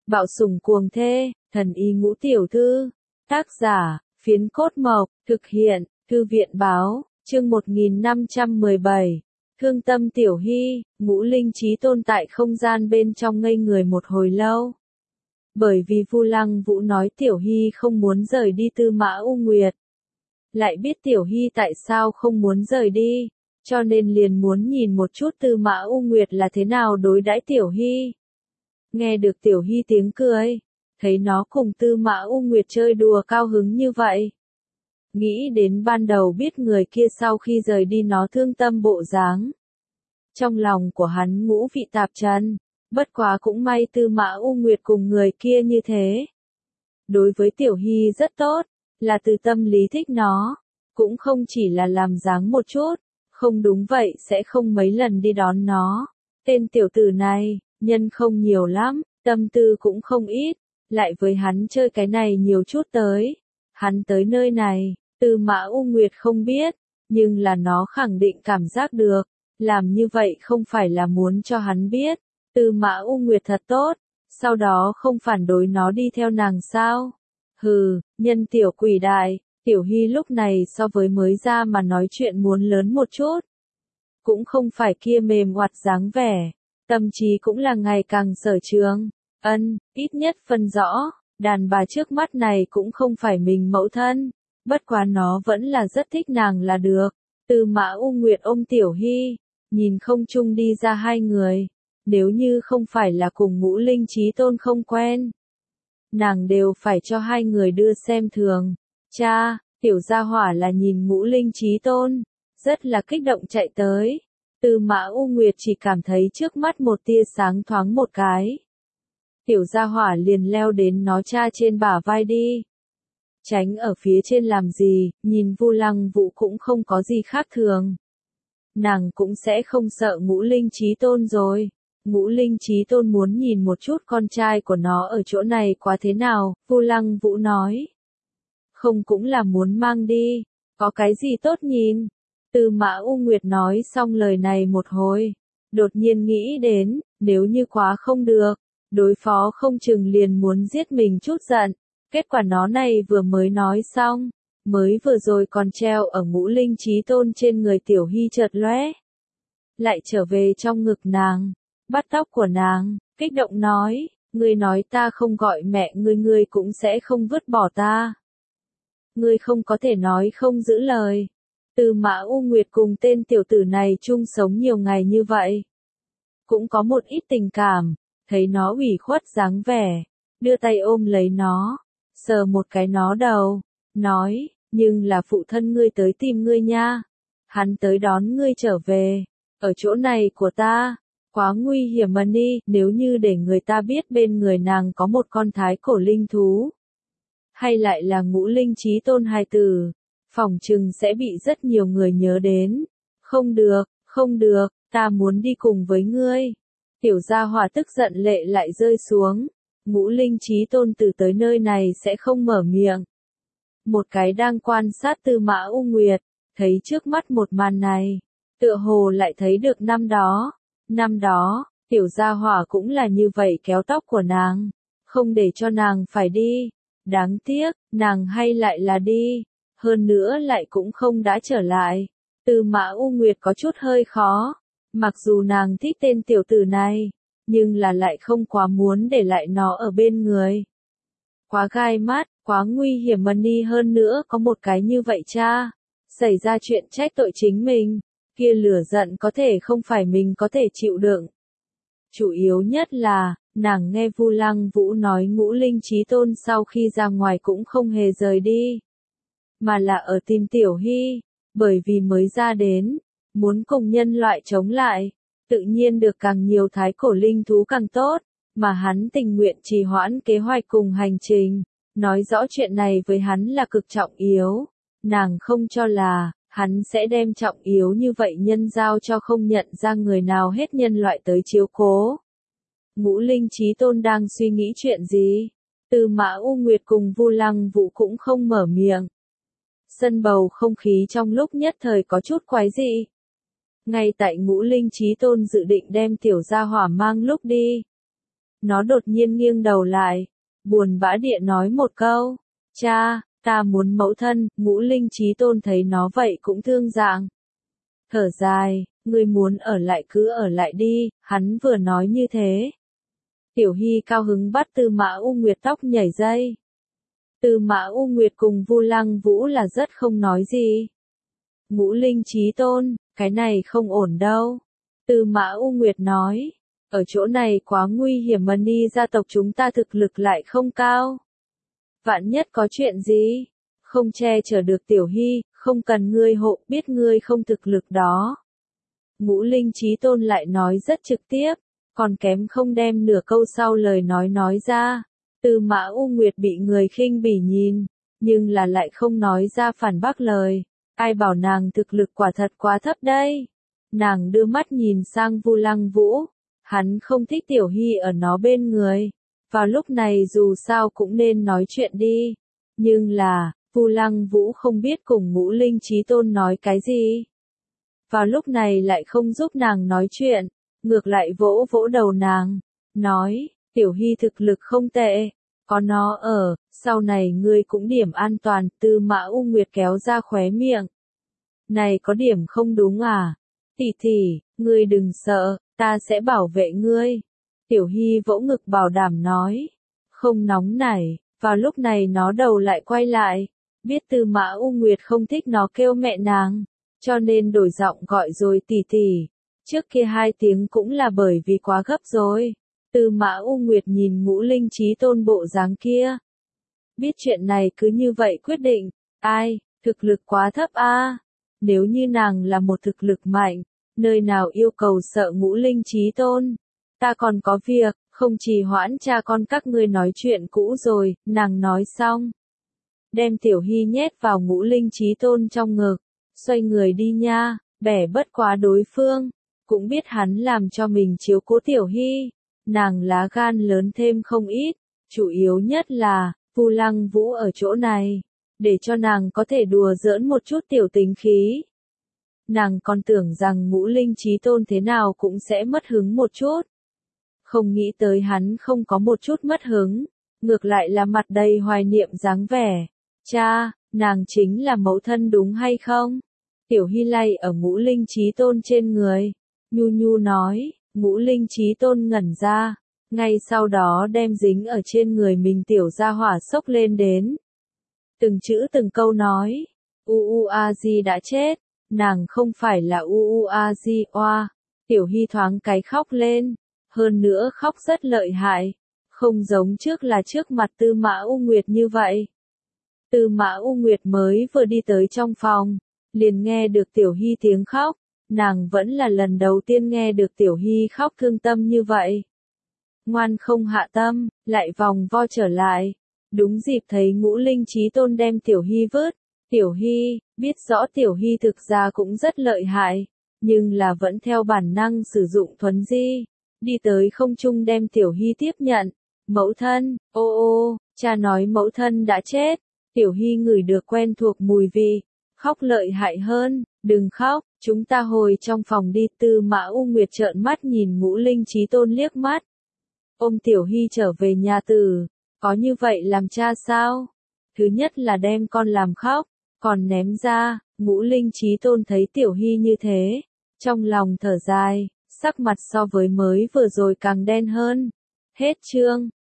Bạo sủng cuồng thê, thần y ngũ tiểu thư. Tác giả, Phiến Cốt Mộc, thực hiện, Thư viện báo, chương 1517. Thương tâm Tiểu Hy, Ngũ Linh Chí Tôn tại không gian bên trong ngây người một hồi lâu. Bởi vì Vu Lăng Vũ nói Tiểu Hy không muốn rời đi Tư Mã U Nguyệt. Lại biết Tiểu Hy tại sao không muốn rời đi, cho nên liền muốn nhìn một chút Tư Mã U Nguyệt là thế nào đối đãi Tiểu Hy. Nghe được Tiểu Hy tiếng cười, thấy nó cùng Tư Mã U Nguyệt chơi đùa cao hứng như vậy. Nghĩ đến ban đầu biết người kia sau khi rời đi nó thương tâm bộ dáng. Trong lòng của hắn ngũ vị tạp trần, bất quá cũng may Tư Mã U Nguyệt cùng người kia như thế. Đối với Tiểu Hy rất tốt, là từ tâm lý thích nó, cũng không chỉ là làm dáng một chút, không đúng vậy sẽ không mấy lần đi đón nó. Tên tiểu tử này, nhân không nhiều lắm, tâm tư cũng không ít, lại với hắn chơi cái này nhiều chút tới. Hắn tới nơi này, Tư Mã U Nguyệt không biết, nhưng là nó khẳng định cảm giác được, làm như vậy không phải là muốn cho hắn biết. Tư Mã U Nguyệt thật tốt, sau đó không phản đối nó đi theo nàng sao? Hừ, nhân tiểu quỷ đại, Tiểu Hy lúc này so với mới ra mà nói chuyện muốn lớn một chút. Cũng không phải kia mềm oặt dáng vẻ, tâm trí cũng là ngày càng sở trường. Ít nhất phân rõ, đàn bà trước mắt này cũng không phải mình mẫu thân, bất quá nó vẫn là rất thích nàng là được. Tư Mã U Nguyệt ôm Tiểu Hy, nhìn không chung đi ra hai người, nếu như không phải là cùng Ngũ Linh Chí Tôn không quen, nàng đều phải cho hai người đưa xem thường. Cha, tiểu gia hỏa là nhìn Ngũ Linh Chí Tôn, rất là kích động chạy tới. Tư Mã U Nguyệt chỉ cảm thấy trước mắt một tia sáng thoáng một cái. Tiểu gia hỏa liền leo đến nó cha trên bả vai đi. Tránh ở phía trên làm gì, nhìn Vu Lăng Vũ cũng không có gì khác thường. Nàng cũng sẽ không sợ Ngũ Linh Chí Tôn rồi. Ngũ Linh Chí Tôn muốn nhìn một chút con trai của nó ở chỗ này quá thế nào, Vu Lăng Vũ nói. Không cũng là muốn mang đi, có cái gì tốt nhìn. Tư Mã U Nguyệt nói xong lời này một hồi, đột nhiên nghĩ đến, nếu như quá không được, đối phó không chừng liền muốn giết mình chút giận. Kết quả nó này vừa mới nói xong, mới vừa rồi còn treo ở Ngũ Linh Chí Tôn trên người Tiểu Hy chợt lóe, lại trở về trong ngực nàng, bắt tóc của nàng, kích động nói, ngươi nói ta không gọi mẹ ngươi cũng sẽ không vứt bỏ ta. Ngươi không có thể nói không giữ lời. Tư Mã U Nguyệt cùng tên tiểu tử này chung sống nhiều ngày như vậy, cũng có một ít tình cảm, thấy nó ủy khuất dáng vẻ, đưa tay ôm lấy nó, sờ một cái nó đầu, nói, nhưng là phụ thân ngươi tới tìm ngươi nha. Hắn tới đón ngươi trở về, ở chỗ này của ta, quá nguy hiểm mà đi, nếu như để người ta biết bên người nàng có một con thái cổ linh thú, hay lại là Ngũ Linh Chí Tôn hài tử, phỏng chừng sẽ bị rất nhiều người nhớ đến. Không được, ta muốn đi cùng với ngươi. Tiểu gia hỏa tức giận lệ lại rơi xuống. Ngũ Linh Chí Tôn từ tới nơi này sẽ không mở miệng. Một cái đang quan sát Tư Mã U Nguyệt, thấy trước mắt một màn này, tựa hồ lại thấy được năm đó, tiểu gia hỏa cũng là như vậy kéo tóc của nàng, không để cho nàng phải đi. Đáng tiếc, nàng hay lại là đi, hơn nữa lại cũng không đã trở lại. Tư Mã U Nguyệt có chút hơi khó, mặc dù nàng thích tên tiểu tử này, nhưng là lại không quá muốn để lại nó ở bên người. Quá gai mắt, quá nguy hiểm mà đi, hơn nữa có một cái như vậy cha, xảy ra chuyện trách tội chính mình, kia lửa giận có thể không phải mình có thể chịu đựng. Chủ yếu nhất là, nàng nghe Vu Lăng Vũ nói Ngũ Linh Chí Tôn sau khi ra ngoài cũng không hề rời đi, mà là ở tìm Tiểu Hy, bởi vì mới ra đến, muốn cùng nhân loại chống lại, tự nhiên được càng nhiều thái cổ linh thú càng tốt, mà hắn tình nguyện trì hoãn kế hoạch cùng hành trình, nói rõ chuyện này với hắn là cực trọng yếu, nàng không cho là, hắn sẽ đem trọng yếu như vậy nhân giao cho không nhận ra người nào hết nhân loại tới chiếu cố. Ngũ Linh Chí Tôn đang suy nghĩ chuyện gì? Tư Mã U Nguyệt cùng Vu Lăng Vũ cũng không mở miệng. Sân bầu không khí trong lúc nhất thời có chút quái dị. Ngay tại Ngũ Linh Chí Tôn dự định đem tiểu gia hỏa mang lúc đi, Nó đột nhiên nghiêng đầu lại, buồn bã địa nói một câu, cha, ta muốn mẫu thân. Ngũ Linh Chí Tôn thấy nó vậy cũng thương dạng. Thở dài, ngươi muốn ở lại cứ ở lại đi, hắn vừa nói như thế. Tiểu Hy cao hứng bắt Tư Mã U Nguyệt tóc nhảy dây. Tư Mã U Nguyệt cùng Vu Lăng Vũ là rất không nói gì. Ngũ Linh Chí Tôn, cái này không ổn đâu. Tư Mã U Nguyệt nói, ở chỗ này quá nguy hiểm mà Ni gia tộc chúng ta thực lực lại không cao. Vạn nhất có chuyện gì, không che chở được Tiểu Hy, không cần ngươi hộ, biết ngươi không thực lực đó. Ngũ Linh Chí Tôn lại nói rất trực tiếp, còn kém không đem nửa câu sau lời nói ra. Tư Mã U Nguyệt bị người khinh bỉ nhìn, nhưng là lại không nói ra phản bác lời. Ai bảo nàng thực lực quả thật quá thấp đây. Nàng đưa mắt nhìn sang Vu Lăng Vũ, hắn không thích Tiểu Hy ở nó bên người. Vào lúc này dù sao cũng nên nói chuyện đi. Nhưng là, Vu Lăng Vũ không biết cùng Ngũ Linh Chí Tôn nói cái gì. Vào lúc này lại không giúp nàng nói chuyện, ngược lại vỗ vỗ đầu nàng, nói, Tiểu Hy thực lực không tệ, có nó ở, sau này ngươi cũng điểm an toàn. Tư Mã U Nguyệt kéo ra khóe miệng. Này có điểm không đúng à? Tỷ tỷ, ngươi đừng sợ, ta sẽ bảo vệ ngươi. Tiểu Hy vỗ ngực bảo đảm nói, không nóng nảy. Vào lúc này nó đầu lại quay lại, biết Tư Mã U Nguyệt không thích nó kêu mẹ nàng, cho nên đổi giọng gọi rồi tỷ tỷ. Trước kia 2 tiếng cũng là bởi vì quá gấp rồi. Tư Mã U Nguyệt nhìn Ngũ Linh Chí Tôn bộ dáng kia. Biết chuyện này cứ như vậy quyết định, ai, thực lực quá thấp a. Nếu như nàng là một thực lực mạnh, nơi nào yêu cầu sợ Ngũ Linh Chí Tôn. Ta còn có việc, không trì hoãn cha con các ngươi nói chuyện cũ rồi. Nàng nói xong, đem Tiểu Hy nhét vào Ngũ Linh Chí Tôn trong ngực, xoay người đi nha. Bẻ bất quá đối phương, cũng biết hắn làm cho mình chiếu cố Tiểu Hy. Nàng lá gan lớn thêm không ít, chủ yếu nhất là, Vu Lăng Vũ ở chỗ này, để cho nàng có thể đùa giỡn một chút tiểu tính khí. Nàng còn tưởng rằng Ngũ Linh Chí Tôn thế nào cũng sẽ mất hứng một chút. Không nghĩ tới hắn không có một chút mất hứng, ngược lại là mặt đầy hoài niệm dáng vẻ. Cha, nàng chính là mẫu thân đúng hay không? Tiểu Hy lay ở Ngũ Linh Chí Tôn trên người. Nhu nhu nói, Ngũ Linh Chí Tôn ngẩn ra, ngay sau đó đem dính ở trên người mình tiểu gia hỏa xốc lên đến. Từng chữ từng câu nói, Uuazi đã chết, nàng không phải là Uuazi oa. Tiểu Hy thoáng cái khóc lên, hơn nữa khóc rất lợi hại, không giống trước là trước mặt Tư Mã U Nguyệt như vậy. Tư Mã U Nguyệt mới vừa đi tới trong phòng, liền nghe được Tiểu Hy tiếng khóc. Nàng vẫn là lần đầu tiên nghe được Tiểu Hy khóc thương tâm như vậy. Ngoan không hạ tâm, lại vòng vo trở lại. Đúng dịp thấy Ngũ Linh Chí Tôn đem Tiểu Hy vớt. Tiểu Hy, biết rõ Tiểu Hy thực ra cũng rất lợi hại, nhưng là vẫn theo bản năng sử dụng thuấn di. Đi tới không trung đem Tiểu Hy tiếp nhận. Mẫu thân, ô, cha nói mẫu thân đã chết. Tiểu Hy ngửi được quen thuộc mùi vị, khóc lợi hại hơn. Đừng khóc, chúng ta hồi trong phòng đi. Tư Mã U Nguyệt trợn mắt nhìn Ngũ Linh Chí Tôn liếc mắt. Ôm Tiểu Hy trở về nhà tử, có như vậy làm cha sao? Thứ nhất là đem con làm khóc, còn ném ra. Ngũ Linh Chí Tôn thấy Tiểu Hy như thế, trong lòng thở dài, sắc mặt so với mới vừa rồi càng đen hơn. Hết chương.